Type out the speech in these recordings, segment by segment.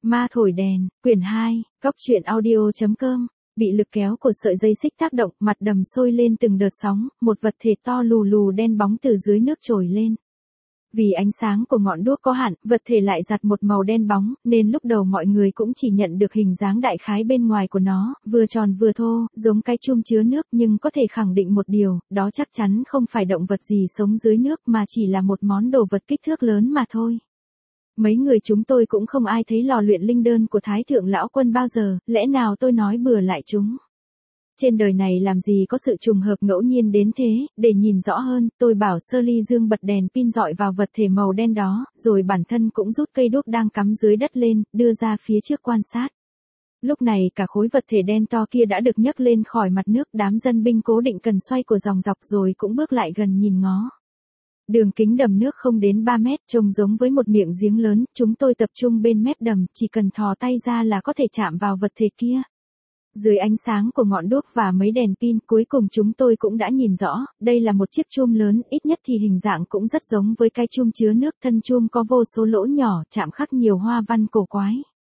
Ma thổi đèn, quyển 2, Cóc truyện audio.com. Bị lực kéo của sợi dây xích tác động, mặt đầm sôi lên từng đợt sóng, một vật thể to lù lù đen bóng từ dưới nước trồi lên. Vì ánh sáng của ngọn đuốc có hạn, vật thể lại giặt một màu đen bóng, nên lúc đầu mọi người cũng chỉ nhận được hình dáng đại khái bên ngoài của nó, vừa tròn vừa thô, giống cái chum chứa nước, nhưng có thể khẳng định một điều, đó chắc chắn không phải động vật gì sống dưới nước mà chỉ là một món đồ vật kích thước lớn mà thôi. Mấy người chúng tôi cũng không ai thấy lò luyện linh đơn của Thái Thượng Lão Quân bao giờ, lẽ nào tôi nói bừa lại chúng. Trên đời này làm gì có sự trùng hợp ngẫu nhiên đến thế, để nhìn rõ hơn, tôi bảo Sơ Ly Dương bật đèn pin dọi vào vật thể màu đen đó, rồi bản thân cũng rút cây đuốc đang cắm dưới đất lên, đưa ra phía trước quan sát. Lúc này cả khối vật thể đen to kia đã được nhấc lên khỏi mặt nước, đám dân binh cố định cần xoay của dòng dọc rồi cũng bước lại gần nhìn ngó. Đường kính đầm nước không đến 3 mét, trông giống với một miệng giếng lớn, chúng tôi tập trung bên mép đầm, chỉ cần thò tay ra là có thể chạm vào vật thể kia. Dưới ánh sáng của ngọn đuốc và mấy đèn pin, cuối cùng chúng tôi cũng đã nhìn rõ, đây là một chiếc chum lớn, ít nhất thì hình dạng cũng rất giống với cái chum chứa nước, thân chum có vô số lỗ nhỏ, chạm khắc nhiều hoa văn cổ quái.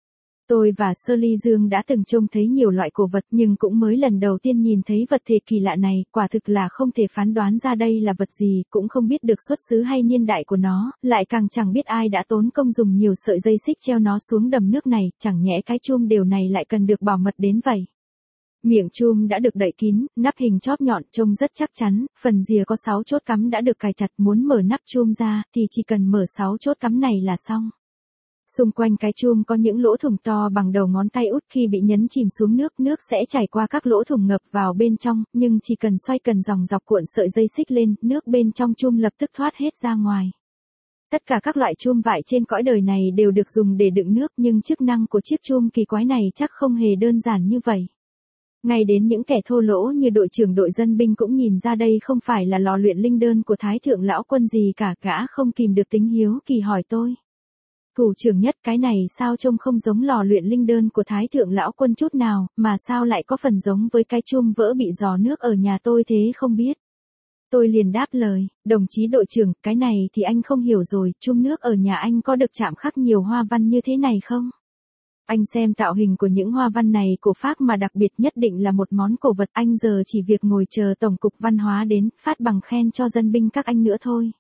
Tôi và Sơ Ly Dương đã từng trông thấy nhiều loại cổ vật nhưng cũng mới lần đầu tiên nhìn thấy vật thể kỳ lạ này, quả thực là không thể phán đoán ra đây là vật gì, cũng không biết được xuất xứ hay niên đại của nó, lại càng chẳng biết ai đã tốn công dùng nhiều sợi dây xích treo nó xuống đầm nước này, chẳng nhẽ cái chum đều này lại cần được bảo mật đến vậy. Miệng chum đã được đậy kín, nắp hình chóp nhọn trông rất chắc chắn, phần rìa có 6 chốt cắm đã được cài chặt, muốn mở nắp chum ra thì chỉ cần mở 6 chốt cắm này là xong. Xung quanh cái chum có những lỗ thủng to bằng đầu ngón tay út, khi bị nhấn chìm xuống nước, nước sẽ chảy qua các lỗ thủng ngập vào bên trong, nhưng chỉ cần xoay cần dòng dọc cuộn sợi dây xích lên, nước bên trong chum lập tức thoát hết ra ngoài. Tất cả các loại chum vại trên cõi đời này đều được dùng để đựng nước, nhưng chức năng của chiếc chum kỳ quái này chắc không hề đơn giản như vậy. Ngay đến những kẻ thô lỗ như đội trưởng đội dân binh cũng nhìn ra đây không phải là lò luyện linh đơn của Thái Thượng Lão Quân gì cả, gã không kìm được tính hiếu kỳ hỏi tôi. Thủ trưởng Nhất, cái này sao trông không giống lò luyện linh đơn của Thái Thượng Lão Quân chút nào, mà sao lại có phần giống với cái chum vỡ bị giò nước ở nhà tôi thế không biết. Tôi liền đáp lời, đồng chí đội trưởng, cái này thì anh không hiểu rồi, chum nước ở nhà anh có được chạm khắc nhiều hoa văn như thế này không? Anh xem tạo hình của những hoa văn này cổ phác mà đặc biệt, nhất định là một món cổ vật, anh giờ chỉ việc ngồi chờ Tổng cục Văn hóa đến, phát bằng khen cho dân binh các anh nữa thôi.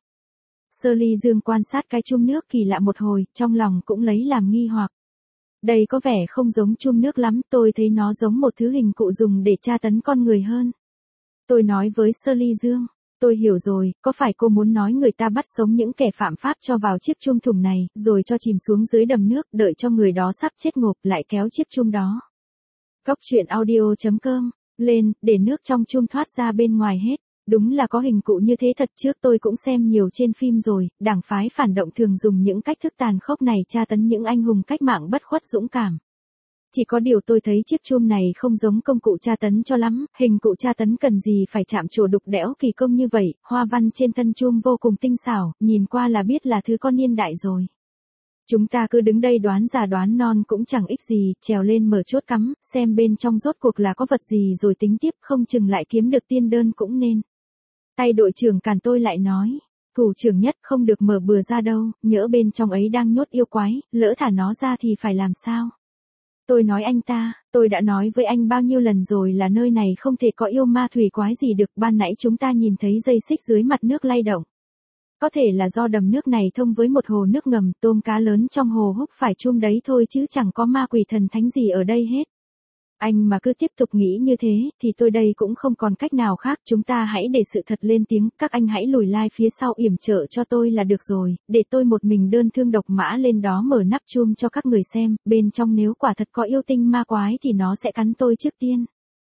Sơ Ly Dương quan sát cái chum nước kỳ lạ một hồi, trong lòng cũng lấy làm nghi hoặc. Đây có vẻ không giống chum nước lắm, tôi thấy nó giống một thứ hình cụ dùng để tra tấn con người hơn. Tôi nói với Sơ Ly Dương, tôi hiểu rồi, có phải cô muốn nói người ta bắt sống những kẻ phạm pháp cho vào chiếc chum thùng này, rồi cho chìm xuống dưới đầm nước, đợi cho người đó sắp chết ngộp lại kéo chiếc chum đó. Cóc truyện audio.com, lên, để nước trong chum thoát ra bên ngoài hết. Đúng là có hình cụ như thế thật, trước tôi cũng xem nhiều trên phim rồi, đảng phái phản động thường dùng những cách thức tàn khốc này tra tấn những anh hùng cách mạng bất khuất dũng cảm. Chỉ có điều tôi thấy chiếc chum này không giống công cụ tra tấn cho lắm, hình cụ tra tấn cần gì phải chạm trổ đục đẽo kỳ công như vậy, hoa văn trên thân chum vô cùng tinh xảo, nhìn qua là biết là thứ con niên đại rồi. Chúng ta cứ đứng đây đoán già đoán non cũng chẳng ích gì, trèo lên mở chốt cắm, xem bên trong rốt cuộc là có vật gì rồi tính tiếp, không chừng lại kiếm được tiên đơn cũng nên. Tay đội trưởng cản tôi lại nói, Thủ trưởng Nhất, không được mở bừa ra đâu, nhỡ bên trong ấy đang nhốt yêu quái, lỡ thả nó ra thì phải làm sao? Tôi nói anh ta, tôi đã nói với anh bao nhiêu lần rồi là nơi này không thể có yêu ma thủy quái gì được, ban nãy chúng ta nhìn thấy dây xích dưới mặt nước lay động. Có thể là do đầm nước này thông với một hồ nước ngầm, tôm cá lớn trong hồ húc phải chum đấy thôi chứ chẳng có ma quỷ thần thánh gì ở đây hết. Anh mà cứ tiếp tục nghĩ như thế, thì tôi đây cũng không còn cách nào khác, chúng ta hãy để sự thật lên tiếng, các anh hãy lùi lại phía sau yểm trợ cho tôi là được rồi, để tôi một mình đơn thương độc mã lên đó mở nắp chum cho các người xem, bên trong nếu quả thật có yêu tinh ma quái thì nó sẽ cắn tôi trước tiên.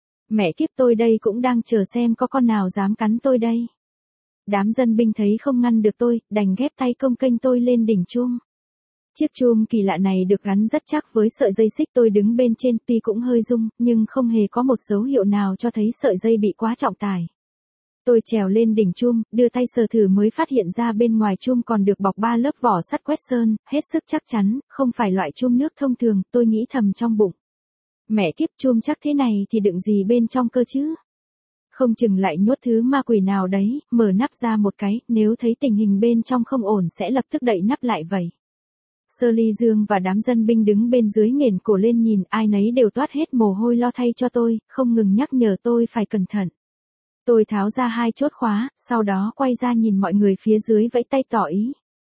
Mẹ kiếp, tôi đây cũng đang chờ xem có con nào dám cắn tôi đây. Đám dân binh thấy không ngăn được tôi, đành ghép tay công kênh tôi lên đỉnh chum. Chiếc chum kỳ lạ này được gắn rất chắc với sợi dây xích, tôi đứng bên trên tuy cũng hơi rung, nhưng không hề có một dấu hiệu nào cho thấy sợi dây bị quá trọng tải. Tôi trèo lên đỉnh chum, đưa tay sờ thử mới phát hiện ra bên ngoài chum còn được bọc 3 lớp vỏ sắt quét sơn, hết sức chắc chắn, không phải loại chum nước thông thường, tôi nghĩ thầm trong bụng. Mẹ kiếp, chum chắc thế này thì đựng gì bên trong cơ chứ? Không chừng lại nhốt thứ ma quỷ nào đấy, mở nắp ra một cái, nếu thấy tình hình bên trong không ổn sẽ lập tức đậy nắp lại vậy. Sơ Ly Dương và đám dân binh đứng bên dưới nghển cổ lên nhìn, ai nấy đều toát hết mồ hôi lo thay cho tôi, không ngừng nhắc nhở tôi phải cẩn thận. Tôi tháo ra 2 chốt khóa, sau đó quay ra nhìn mọi người phía dưới vẫy tay tỏ ý.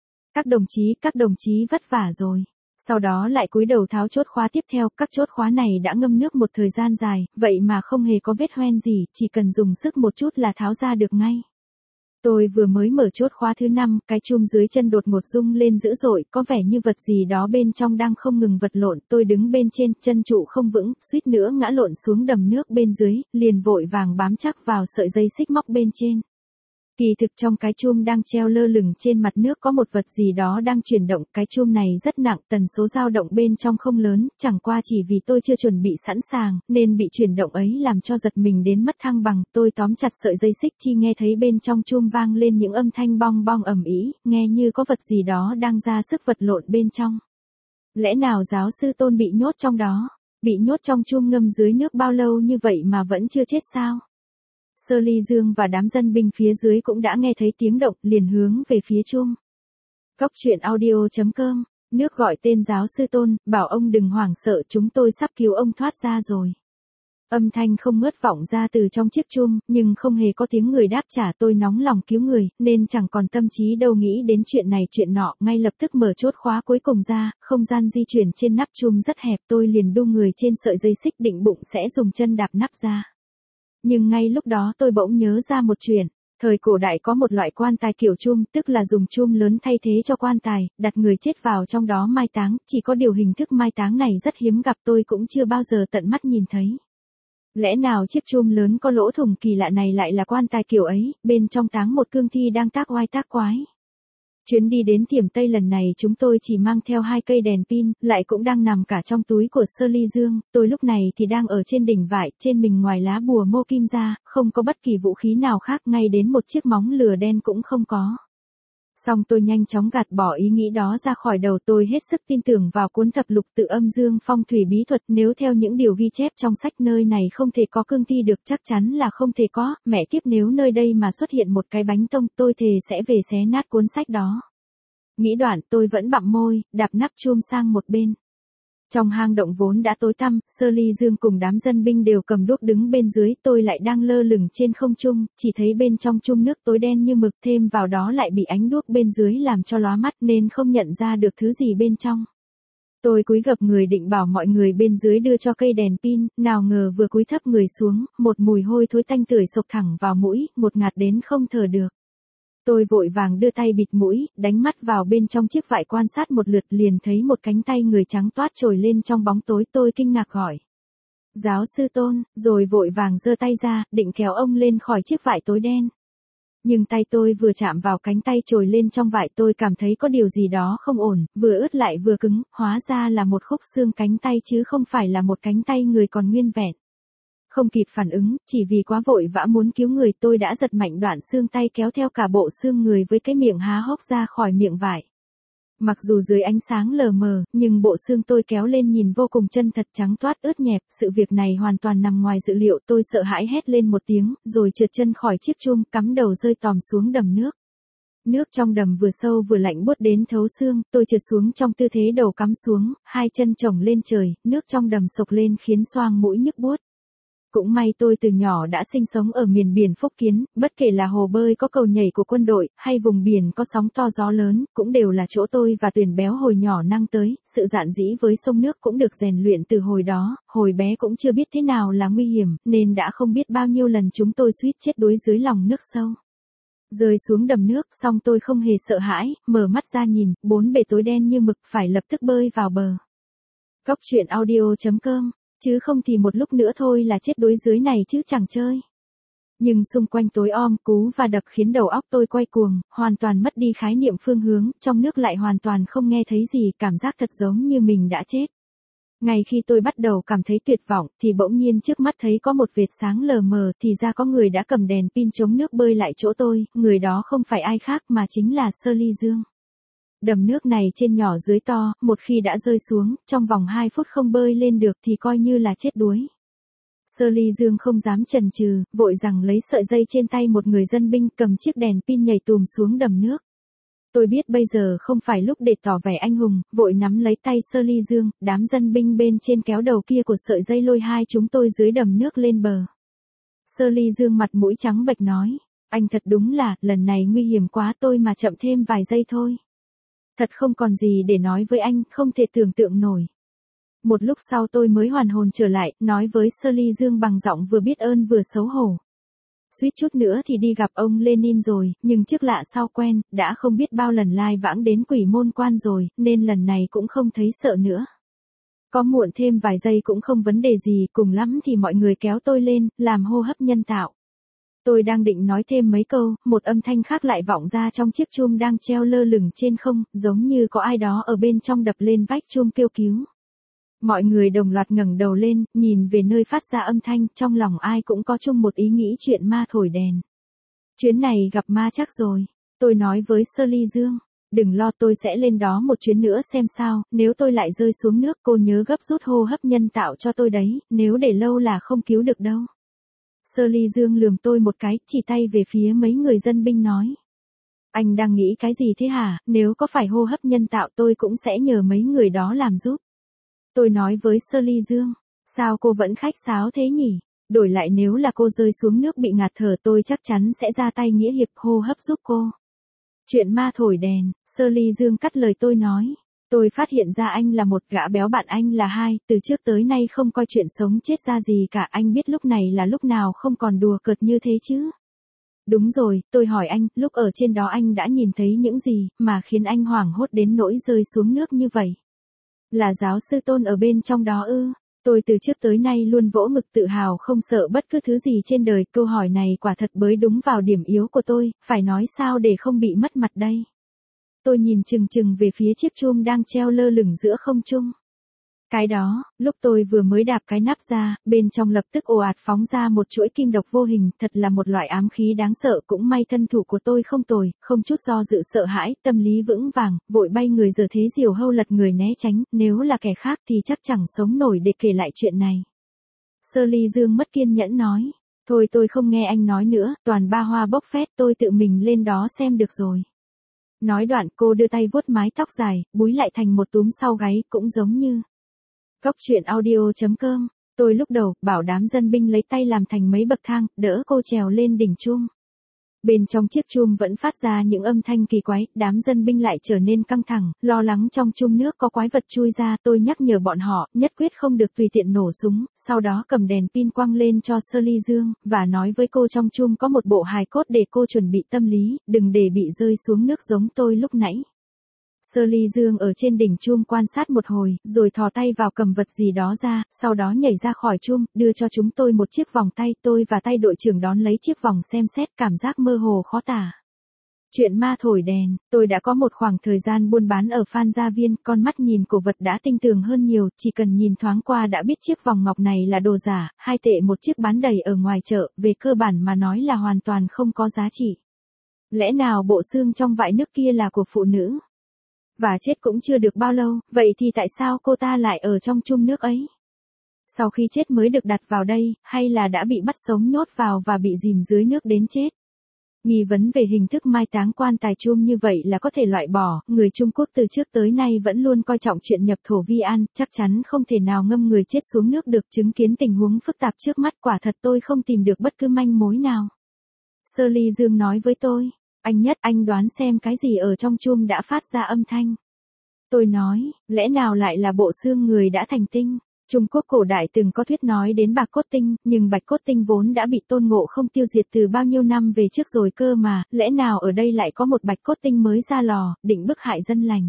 Các đồng chí vất vả rồi. Sau đó lại cúi đầu tháo chốt khóa tiếp theo, các chốt khóa này đã ngâm nước một thời gian dài, vậy mà không hề có vết hoen gì, chỉ cần dùng sức một chút là tháo ra được ngay. Tôi vừa mới mở chốt khóa thứ 5, cái chum dưới chân đột ngột rung lên dữ dội, có vẻ như vật gì đó bên trong đang không ngừng vật lộn, tôi đứng bên trên, chân trụ không vững, suýt nữa ngã lộn xuống đầm nước bên dưới, liền vội vàng bám chắc vào sợi dây xích móc bên trên. Kỳ thực trong cái chum đang treo lơ lửng trên mặt nước có một vật gì đó đang chuyển động, cái chum này rất nặng, tần số dao động bên trong không lớn, chẳng qua chỉ vì tôi chưa chuẩn bị sẵn sàng, nên bị chuyển động ấy làm cho giật mình đến mất thăng bằng, tôi tóm chặt sợi dây xích chi nghe thấy bên trong chum vang lên những âm thanh bong bong ầm ĩ, nghe như có vật gì đó đang ra sức vật lộn bên trong. Lẽ nào giáo sư Tôn bị nhốt trong đó? Bị nhốt trong chum ngâm dưới nước bao lâu như vậy mà vẫn chưa chết sao? Sơ Ly Dương và đám dân binh phía dưới cũng đã nghe thấy tiếng động, liền hướng về phía chum. Cóc truyện audio.com, nước gọi tên giáo sư Tôn, bảo ông đừng hoảng sợ, chúng tôi sắp cứu ông thoát ra rồi. Âm thanh không ngớt vọng ra từ trong chiếc chum, nhưng không hề có tiếng người đáp trả. Tôi nóng lòng cứu người, nên chẳng còn tâm trí đâu nghĩ đến chuyện này chuyện nọ, ngay lập tức mở chốt khóa cuối cùng ra, không gian di chuyển trên nắp chum rất hẹp, tôi liền đu người trên sợi dây xích định bụng sẽ dùng chân đạp nắp ra. Nhưng ngay lúc đó tôi bỗng nhớ ra một chuyện, thời cổ đại có một loại quan tài kiểu chum, tức là dùng chum lớn thay thế cho quan tài, đặt người chết vào trong đó mai táng, chỉ có điều hình thức mai táng này rất hiếm gặp, tôi cũng chưa bao giờ tận mắt nhìn thấy. Lẽ nào chiếc chum lớn có lỗ thủng kỳ lạ này lại là quan tài kiểu ấy, bên trong táng một cương thi đang tác oai tác quái. Chuyến đi đến Thiểm Tây lần này chúng tôi chỉ mang theo 2 cây đèn pin, lại cũng đang nằm cả trong túi của Sơ Ly Dương, tôi lúc này thì đang ở trên đỉnh vải, trên mình ngoài lá bùa mô kim ra, không có bất kỳ vũ khí nào khác, ngay đến một chiếc móng lửa đen cũng không có. Xong tôi nhanh chóng gạt bỏ ý nghĩ đó ra khỏi đầu, tôi hết sức tin tưởng vào cuốn thập lục tự âm dương phong thủy bí thuật, nếu theo những điều ghi chép trong sách nơi này không thể có cương thi được, chắc chắn là không thể có, mẹ kiếp nếu nơi đây mà xuất hiện một cái bánh tông, tôi thề sẽ về xé nát cuốn sách đó. Nghĩ đoạn, tôi vẫn bặm môi, đạp nắp chum sang một bên. Trong hang động vốn đã tối tăm, Sơ Ly Dương cùng đám dân binh đều cầm đuốc đứng bên dưới, tôi lại đang lơ lửng trên không trung, chỉ thấy bên trong chum nước tối đen như mực, thêm vào đó lại bị ánh đuốc bên dưới làm cho lóa mắt nên không nhận ra được thứ gì bên trong. Tôi cúi gập người định bảo mọi người bên dưới đưa cho cây đèn pin, nào ngờ vừa cúi thấp người xuống, một mùi hôi thối tanh tưởi xộc thẳng vào mũi, ngột ngạt đến không thở được. Tôi vội vàng đưa tay bịt mũi, đánh mắt vào bên trong chiếc vải quan sát một lượt, liền thấy một cánh tay người trắng toát trồi lên trong bóng tối, tôi kinh ngạc gọi. Giáo sư Tôn, rồi vội vàng giơ tay ra, định kéo ông lên khỏi chiếc vải tối đen. Nhưng tay tôi vừa chạm vào cánh tay trồi lên trong vải, tôi cảm thấy có điều gì đó không ổn, vừa ướt lại vừa cứng, hóa ra là một khúc xương cánh tay chứ không phải là một cánh tay người còn nguyên vẹn. Không kịp phản ứng, chỉ vì quá vội vã muốn cứu người, tôi đã giật mạnh đoạn xương tay kéo theo cả bộ xương người với cái miệng há hốc ra khỏi miệng vải. Mặc dù dưới ánh sáng lờ mờ, nhưng bộ xương tôi kéo lên nhìn vô cùng chân thật, trắng toát ướt nhẹp, sự việc này hoàn toàn nằm ngoài dự liệu, tôi sợ hãi hét lên một tiếng, rồi trượt chân khỏi chiếc chum, cắm đầu rơi tòm xuống đầm nước. Nước trong đầm vừa sâu vừa lạnh buốt đến thấu xương, tôi trượt xuống trong tư thế đầu cắm xuống, 2 chân chồng lên trời, nước trong đầm sộc lên khiến xoang mũi nhức buốt. Cũng may tôi từ nhỏ đã sinh sống ở miền biển Phúc Kiến, bất kể là hồ bơi có cầu nhảy của quân đội, hay vùng biển có sóng to gió lớn, cũng đều là chỗ tôi và Tuyền béo hồi nhỏ năng tới, sự dạn dĩ với sông nước cũng được rèn luyện từ hồi đó, hồi bé cũng chưa biết thế nào là nguy hiểm, nên đã không biết bao nhiêu lần chúng tôi suýt chết đuối dưới lòng nước sâu. Rơi xuống đầm nước, xong tôi không hề sợ hãi, mở mắt ra nhìn, 4 bề tối đen như mực, phải lập tức bơi vào bờ. Cóc truyện audio.com, chứ không thì một lúc nữa thôi là chết đuối dưới này chứ chẳng chơi. Nhưng xung quanh tối om, cú và đập khiến đầu óc tôi quay cuồng, hoàn toàn mất đi khái niệm phương hướng, trong nước lại hoàn toàn không nghe thấy gì, cảm giác thật giống như mình đã chết. Ngay khi tôi bắt đầu cảm thấy tuyệt vọng, thì bỗng nhiên trước mắt thấy có một vệt sáng lờ mờ, thì ra có người đã cầm đèn pin chống nước bơi lại chỗ tôi, người đó không phải ai khác mà chính là Sơ Ly Dương. Đầm nước này trên nhỏ dưới to, một khi đã rơi xuống, trong vòng 2 phút không bơi lên được thì coi như là chết đuối. Sơ Ly Dương không dám chần chừ, vội rằng lấy sợi dây trên tay một người dân binh, cầm chiếc đèn pin nhảy tùm xuống đầm nước. Tôi biết bây giờ không phải lúc để tỏ vẻ anh hùng, vội nắm lấy tay Sơ Ly Dương, đám dân binh bên trên kéo đầu kia của sợi dây lôi hai chúng tôi dưới đầm nước lên bờ. Sơ Ly Dương mặt mũi trắng bệch nói, anh thật đúng là, lần này nguy hiểm quá tôi mà chậm thêm vài giây thôi. Thật không còn gì để nói với anh, không thể tưởng tượng nổi. Một lúc sau tôi mới hoàn hồn trở lại, nói với Sơ Ly Dương bằng giọng vừa biết ơn vừa xấu hổ. Suýt chút nữa thì đi gặp ông Lenin rồi, nhưng trước lạ sau quen, đã không biết bao lần lai vãng đến Quỷ Môn Quan rồi, nên lần này cũng không thấy sợ nữa. Có muộn thêm vài giây cũng không vấn đề gì, cùng lắm thì mọi người kéo tôi lên, làm hô hấp nhân tạo. Tôi đang định nói thêm mấy câu, một âm thanh khác lại vọng ra trong chiếc chum đang treo lơ lửng trên không, giống như có ai đó ở bên trong đập lên vách chum kêu cứu. Mọi người đồng loạt ngẩng đầu lên, nhìn về nơi phát ra âm thanh, trong lòng ai cũng có chung một ý nghĩ chuyện ma thổi đèn. Chuyến này gặp ma chắc rồi. Tôi nói với Sơ Ly Dương, đừng lo tôi sẽ lên đó một chuyến nữa xem sao, nếu tôi lại rơi xuống nước cô nhớ gấp rút hô hấp nhân tạo cho tôi đấy, nếu để lâu là không cứu được đâu. Sơ Ly Dương lườm tôi một cái, chỉ tay về phía mấy người dân binh nói. Anh đang nghĩ cái gì thế hả, nếu có phải hô hấp nhân tạo tôi cũng sẽ nhờ mấy người đó làm giúp. Tôi nói với Sơ Ly Dương, sao cô vẫn khách sáo thế nhỉ? Đổi lại nếu là cô rơi xuống nước bị ngạt thở tôi chắc chắn sẽ ra tay nghĩa hiệp hô hấp giúp cô. Chuyện ma thổi đèn, Sơ Ly Dương cắt lời tôi nói. Tôi phát hiện ra anh là một, gã béo bạn anh là hai, từ trước tới nay không coi chuyện sống chết ra gì cả, anh biết lúc này là lúc nào không còn đùa cợt như thế chứ. Đúng rồi, tôi hỏi anh, lúc ở trên đó anh đã nhìn thấy những gì, mà khiến anh hoảng hốt đến nỗi rơi xuống nước như vậy? Là giáo sư Tôn ở bên trong đó ư? Tôi từ trước tới nay luôn vỗ ngực tự hào không sợ bất cứ thứ gì trên đời, câu hỏi này quả thật bới đúng vào điểm yếu của tôi, phải nói sao để không bị mất mặt đây. Tôi nhìn chừng chừng về phía chiếc chum đang treo lơ lửng giữa không trung. Cái đó, lúc tôi vừa mới đạp cái nắp ra, bên trong lập tức ồ ạt phóng ra một chuỗi kim độc vô hình, thật là một loại ám khí đáng sợ, cũng may thân thủ của tôi không tồi, không chút do dự sợ hãi, tâm lý vững vàng, vội bay người giờ thế diều hâu lật người né tránh, nếu là kẻ khác thì chắc chẳng sống nổi để kể lại chuyện này. Sơ Ly Dương mất kiên nhẫn nói, thôi tôi không nghe anh nói nữa, toàn ba hoa bốc phét, tôi tự mình lên đó xem được rồi. Nói đoạn cô đưa tay vuốt mái tóc dài, búi lại thành một túm sau gáy, cũng giống như Cóc truyện audio.com. Tôi lúc đầu bảo đám dân binh lấy tay làm thành mấy bậc thang, đỡ cô trèo lên đỉnh chum. Bên trong chiếc chum vẫn phát ra những âm thanh kỳ quái, đám dân binh lại trở nên căng thẳng, lo lắng trong chum nước có quái vật chui ra. Tôi nhắc nhở bọn họ, nhất quyết không được tùy tiện nổ súng, sau đó cầm đèn pin quăng lên cho Sơ Ly Dương, và nói với cô trong chum có một bộ hài cốt để cô chuẩn bị tâm lý, đừng để bị rơi xuống nước giống tôi lúc nãy. Sơ Ly Dương ở trên đỉnh chum quan sát một hồi, rồi thò tay vào cầm vật gì đó ra, sau đó nhảy ra khỏi chum, đưa cho chúng tôi một chiếc vòng tay, tôi và tay đội trưởng đón lấy chiếc vòng xem xét, cảm giác mơ hồ khó tả. Chuyện ma thổi đèn, tôi đã có một khoảng thời gian buôn bán ở Phan Gia Viên, con mắt nhìn cổ vật đã tinh tường hơn nhiều, chỉ cần nhìn thoáng qua đã biết chiếc vòng ngọc này là đồ giả, 2 tệ một chiếc bán đầy ở ngoài chợ, về cơ bản mà nói là hoàn toàn không có giá trị. Lẽ nào bộ xương trong vại nước kia là của phụ nữ? Và chết cũng chưa được bao lâu, vậy thì tại sao cô ta lại ở trong chum nước ấy? Sau khi chết mới được đặt vào đây, hay là đã bị bắt sống nhốt vào và bị dìm dưới nước đến chết? Nghi vấn về hình thức mai táng quan tài chum như vậy là có thể loại bỏ, người Trung Quốc từ trước tới nay vẫn luôn coi trọng chuyện nhập thổ vi an, chắc chắn không thể nào ngâm người chết xuống nước được. Chứng kiến tình huống phức tạp trước mắt, quả thật tôi không tìm được bất cứ manh mối nào. Sơ Ly Dương nói với tôi. Anh Nhất, anh đoán xem cái gì ở trong chum đã phát ra âm thanh. Tôi nói, lẽ nào lại là bộ xương người đã thành tinh? Trung Quốc cổ đại từng có thuyết nói đến bạc cốt tinh, nhưng bạch cốt tinh vốn đã bị Tôn Ngộ Không tiêu diệt từ bao nhiêu năm về trước rồi cơ mà, lẽ nào ở đây lại có một bạch cốt tinh mới ra lò, định bức hại dân lành?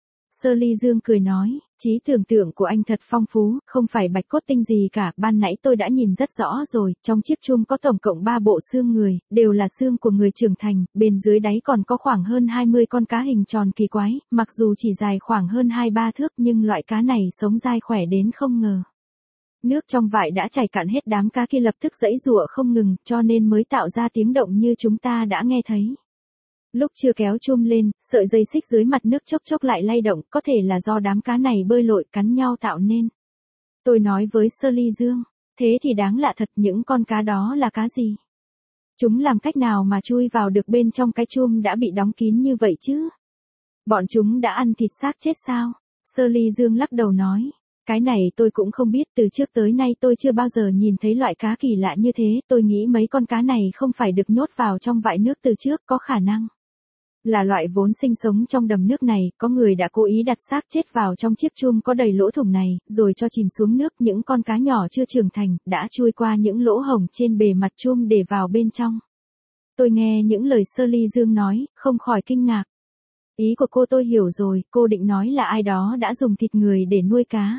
Sơ Ly Dương cười nói, trí tưởng tượng của anh thật phong phú, không phải bạch cốt tinh gì cả, ban nãy tôi đã nhìn rất rõ rồi, trong chiếc chum có tổng cộng 3 bộ xương người, đều là xương của người trưởng thành, bên dưới đáy còn có khoảng hơn 20 con cá hình tròn kỳ quái, mặc dù chỉ dài khoảng hơn 2-3 thước nhưng loại cá này sống dai khỏe đến không ngờ. Nước trong vại đã chảy cạn hết, đám cá kia lập tức giãy giụa không ngừng, cho nên mới tạo ra tiếng động như chúng ta đã nghe thấy. Lúc chưa kéo chum lên, sợi dây xích dưới mặt nước chốc chốc lại lay động, có thể là do đám cá này bơi lội cắn nhau tạo nên. Tôi nói với Sơ Ly Dương, thế thì đáng lạ thật, những con cá đó là cá gì? Chúng làm cách nào mà chui vào được bên trong cái chum đã bị đóng kín như vậy chứ? Bọn chúng đã ăn thịt xác chết sao? Sơ Ly Dương lắc đầu nói. Cái này tôi cũng không biết, từ trước tới nay tôi chưa bao giờ nhìn thấy loại cá kỳ lạ như thế, tôi nghĩ mấy con cá này không phải được nhốt vào trong vại nước từ trước, có khả năng là loại vốn sinh sống trong đầm nước này, có người đã cố ý đặt xác chết vào trong chiếc chum có đầy lỗ thủng này, rồi cho chìm xuống nước, những con cá nhỏ chưa trưởng thành, đã chui qua những lỗ hổng trên bề mặt chum để vào bên trong. Tôi nghe những lời Sơ Ly Dương nói, không khỏi kinh ngạc. Ý của cô tôi hiểu rồi, cô định nói là ai đó đã dùng thịt người để nuôi cá.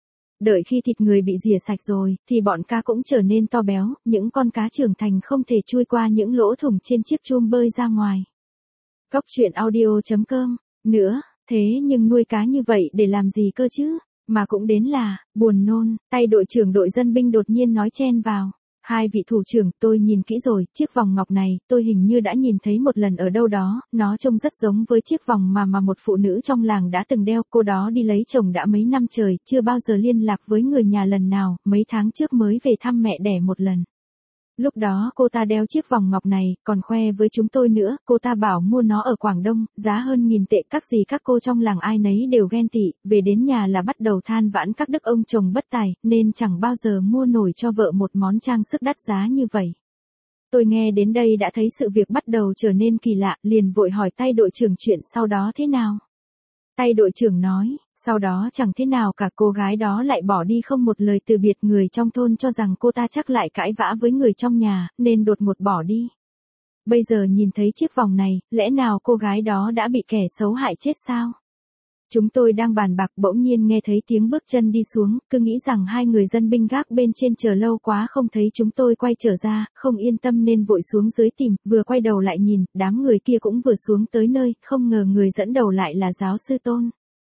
Đợi khi thịt người bị rỉa sạch rồi, thì bọn cá cũng trở nên to béo, những con cá trưởng thành không thể chui qua những lỗ thủng trên chiếc chum bơi ra ngoài. Cóc truyện audio.com. Nữa, thế nhưng nuôi cá như vậy để làm gì cơ chứ? Mà cũng đến là, buồn nôn, tay đội trưởng đội dân binh đột nhiên nói chen vào. Hai vị thủ trưởng, tôi nhìn kỹ rồi, chiếc vòng ngọc này, tôi hình như đã nhìn thấy một lần ở đâu đó, nó trông rất giống với chiếc vòng mà một phụ nữ trong làng đã từng đeo, cô đó đi lấy chồng đã mấy năm trời, chưa bao giờ liên lạc với người nhà lần nào, mấy tháng trước mới về thăm mẹ đẻ một lần. Lúc đó cô ta đeo chiếc vòng ngọc này, còn khoe với chúng tôi nữa, cô ta bảo mua nó ở Quảng Đông, giá hơn 1.000 tệ, các gì các cô trong làng ai nấy đều ghen tị, về đến nhà là bắt đầu than vãn các đức ông chồng bất tài, nên chẳng bao giờ mua nổi cho vợ một món trang sức đắt giá như vậy. Tôi nghe đến đây đã thấy sự việc bắt đầu trở nên kỳ lạ, liền vội hỏi tay đội trưởng chuyện sau đó thế nào. Tay đội trưởng nói, sau đó chẳng thế nào cả, cô gái đó lại bỏ đi không một lời từ biệt, người trong thôn cho rằng cô ta chắc lại cãi vã với người trong nhà, nên đột ngột bỏ đi. Bây giờ nhìn thấy chiếc vòng này, lẽ nào cô gái đó đã bị kẻ xấu hại chết sao? Chúng tôi đang bàn bạc bỗng nhiên nghe thấy tiếng bước chân đi xuống, cứ nghĩ rằng hai người dân binh gác bên trên chờ lâu quá không thấy chúng tôi quay trở ra, không yên tâm nên vội xuống dưới tìm, vừa quay đầu lại nhìn, đám người kia cũng vừa xuống tới nơi, không ngờ người dẫn đầu lại là giáo sư Tôn.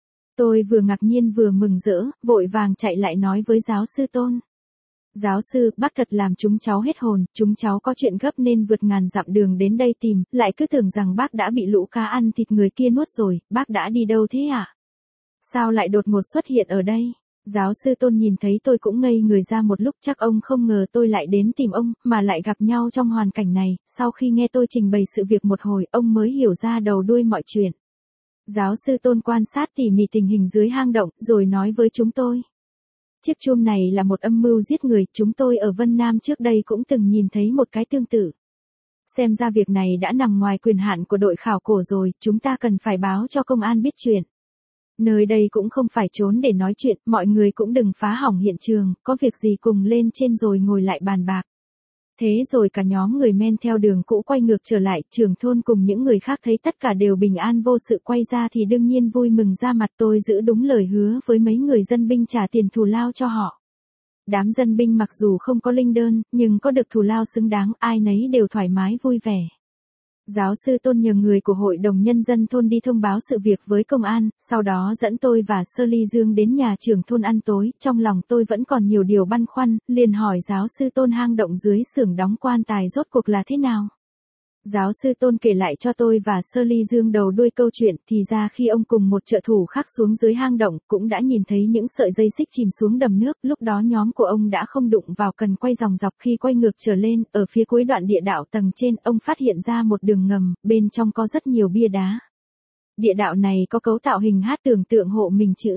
Tôi vừa ngạc nhiên vừa mừng rỡ, vội vàng chạy lại nói với giáo sư Tôn. Giáo sư, bác thật làm chúng cháu hết hồn, chúng cháu có chuyện gấp nên vượt ngàn dặm đường đến đây tìm, lại cứ tưởng rằng bác đã bị lũ cá ăn thịt người kia nuốt rồi, bác đã đi đâu thế ạ? Sao lại đột ngột xuất hiện ở đây? Giáo sư Tôn nhìn thấy tôi cũng ngây người ra một lúc, chắc ông không ngờ tôi lại đến tìm ông, mà lại gặp nhau trong hoàn cảnh này, sau khi nghe tôi trình bày sự việc một hồi, ông mới hiểu ra đầu đuôi mọi chuyện. Giáo sư Tôn quan sát tỉ mỉ tình hình dưới hang động, rồi nói với chúng tôi. Chiếc chum này là một âm mưu giết người, chúng tôi ở Vân Nam trước đây cũng từng nhìn thấy một cái tương tự. Xem ra việc này đã nằm ngoài quyền hạn của đội khảo cổ rồi, chúng ta cần phải báo cho công an biết chuyện. Nơi đây cũng không phải trốn để nói chuyện, mọi người cũng đừng phá hỏng hiện trường, có việc gì cùng lên trên rồi ngồi lại bàn bạc. Thế rồi cả nhóm người men theo đường cũ quay ngược trở lại, trưởng thôn cùng những người khác thấy tất cả đều bình an vô sự quay ra thì đương nhiên vui mừng ra mặt. Tôi giữ đúng lời hứa với mấy người dân binh trả tiền thù lao cho họ. Đám dân binh mặc dù không có linh đơn, nhưng có được thù lao xứng đáng, ai nấy đều thoải mái vui vẻ. Giáo sư Tôn nhờ người của hội đồng nhân dân thôn đi thông báo sự việc với công an, sau đó dẫn tôi và Sơ Ly Dương đến nhà trưởng thôn ăn tối, trong lòng tôi vẫn còn nhiều điều băn khoăn, liền hỏi giáo sư Tôn hang động dưới xưởng đóng quan tài rốt cuộc là thế nào. Giáo sư Tôn kể lại cho tôi và Sơ Ly Dương đầu đuôi câu chuyện, thì ra khi ông cùng một trợ thủ khác xuống dưới hang động, cũng đã nhìn thấy những sợi dây xích chìm xuống đầm nước, lúc đó nhóm của ông đã không đụng vào cần quay dòng dọc, khi quay ngược trở lên, ở phía cuối đoạn địa đạo tầng trên, ông phát hiện ra một đường ngầm, bên trong có rất nhiều bia đá. Địa đạo này có cấu tạo hình hát tưởng tượng hộ mình chữ.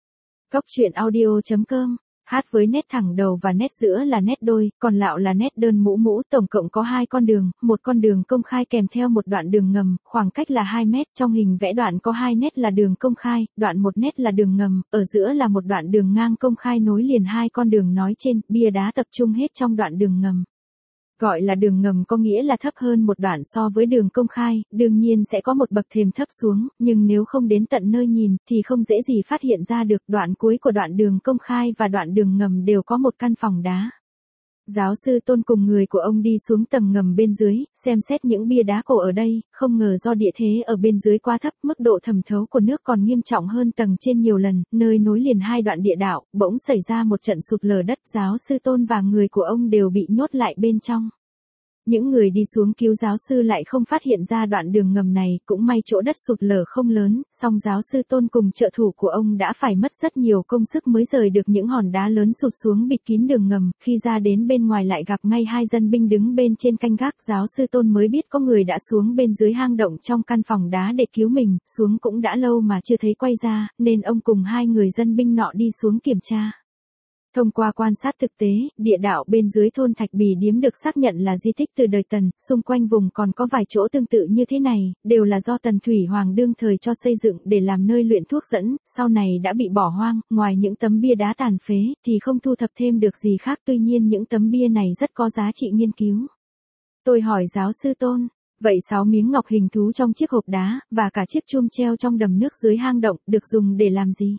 Cóc truyện audio.com. Hát với nét thẳng đầu và nét giữa là nét đôi, còn lạo là nét đơn mũ mũ, tổng cộng có 2 con đường, một con đường công khai kèm theo một đoạn đường ngầm, khoảng cách là 2 mét, trong hình vẽ đoạn có 2 nét là đường công khai, đoạn 1 nét là đường ngầm, ở giữa là một đoạn đường ngang công khai nối liền 2 con đường nói trên, bia đá tập trung hết trong đoạn đường ngầm. Gọi là đường ngầm có nghĩa là thấp hơn một đoạn so với đường công khai, đương nhiên sẽ có một bậc thềm thấp xuống, nhưng nếu không đến tận nơi nhìn, thì không dễ gì phát hiện ra được. Đoạn cuối của đoạn đường công khai và đoạn đường ngầm đều có một căn phòng đá. Giáo sư Tôn cùng người của ông đi xuống tầng ngầm bên dưới, xem xét những bia đá cổ ở đây, không ngờ do địa thế ở bên dưới quá thấp, mức độ thẩm thấu của nước còn nghiêm trọng hơn tầng trên nhiều lần, nơi nối liền 2 đoạn địa đạo, bỗng xảy ra một trận sụt lở đất, giáo sư Tôn và người của ông đều bị nhốt lại bên trong. Những người đi xuống cứu giáo sư lại không phát hiện ra đoạn đường ngầm này, cũng may chỗ đất sụt lở không lớn, song giáo sư Tôn cùng trợ thủ của ông đã phải mất rất nhiều công sức mới rời được những hòn đá lớn sụt xuống bịt kín đường ngầm, khi ra đến bên ngoài lại gặp ngay hai dân binh đứng bên trên canh gác, giáo sư Tôn mới biết có người đã xuống bên dưới hang động trong căn phòng đá để cứu mình, xuống cũng đã lâu mà chưa thấy quay ra, nên ông cùng hai người dân binh nọ đi xuống kiểm tra. Thông qua quan sát thực tế, địa đạo bên dưới thôn Thạch Bì Điếm được xác nhận là di tích từ đời Tần, xung quanh vùng còn có vài chỗ tương tự như thế này, đều là do Tần Thủy Hoàng đương thời cho xây dựng để làm nơi luyện thuốc dẫn, sau này đã bị bỏ hoang, ngoài những tấm bia đá tàn phế, thì không thu thập thêm được gì khác, tuy nhiên những tấm bia này rất có giá trị nghiên cứu. Tôi hỏi giáo sư Tôn, vậy 6 miếng ngọc hình thú trong chiếc hộp đá, và cả chiếc chum treo trong đầm nước dưới hang động, được dùng để làm gì?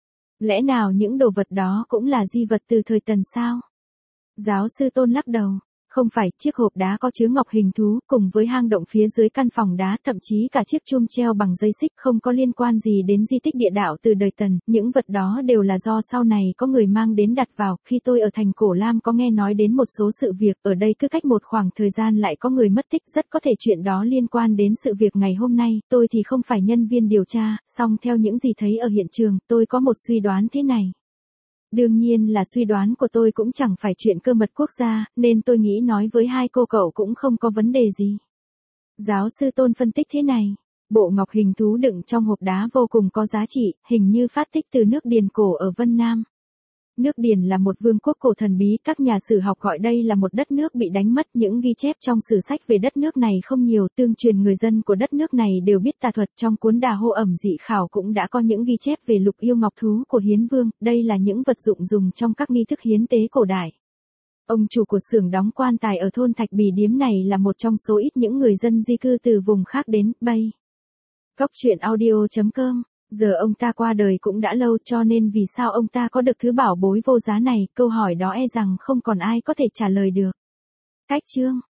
Lẽ nào những đồ vật đó cũng là di vật từ thời Tần sao? Giáo sư Tôn lắc đầu. Không phải, chiếc hộp đá có chứa ngọc hình thú, cùng với hang động phía dưới căn phòng đá, thậm chí cả chiếc chum treo bằng dây xích không có liên quan gì đến di tích địa đạo từ đời Tần, những vật đó đều là do sau này có người mang đến đặt vào, khi tôi ở thành Cổ Lam có nghe nói đến một số sự việc, ở đây cứ cách một khoảng thời gian lại có người mất tích, rất có thể chuyện đó liên quan đến sự việc ngày hôm nay, tôi thì không phải nhân viên điều tra, song theo những gì thấy ở hiện trường, tôi có một suy đoán thế này. Đương nhiên là suy đoán của tôi cũng chẳng phải chuyện cơ mật quốc gia, nên tôi nghĩ nói với hai cô cậu cũng không có vấn đề gì. Giáo sư Tôn phân tích thế này, bộ ngọc hình thú đựng trong hộp đá vô cùng có giá trị, hình như phát tích từ nước Điền cổ ở Vân Nam. Nước Điền là một vương quốc cổ thần bí, các nhà sử học gọi đây là một đất nước bị đánh mất, những ghi chép trong sử sách về đất nước này không nhiều, tương truyền người dân của đất nước này đều biết tà thuật, trong cuốn Đà Hô Ẩm Dị Khảo cũng đã có những ghi chép về lục yêu ngọc thú của Hiến Vương, đây là những vật dụng dùng trong các nghi thức hiến tế cổ đại. Ông chủ của xưởng đóng quan tài ở thôn Thạch Bì Điếm này là một trong số ít những người dân di cư từ vùng khác đến, Bay. Góc truyện audio.com. Giờ ông ta qua đời cũng đã lâu, cho nên vì sao ông ta có được thứ bảo bối vô giá này, câu hỏi đó e rằng không còn ai có thể trả lời được. Cách chương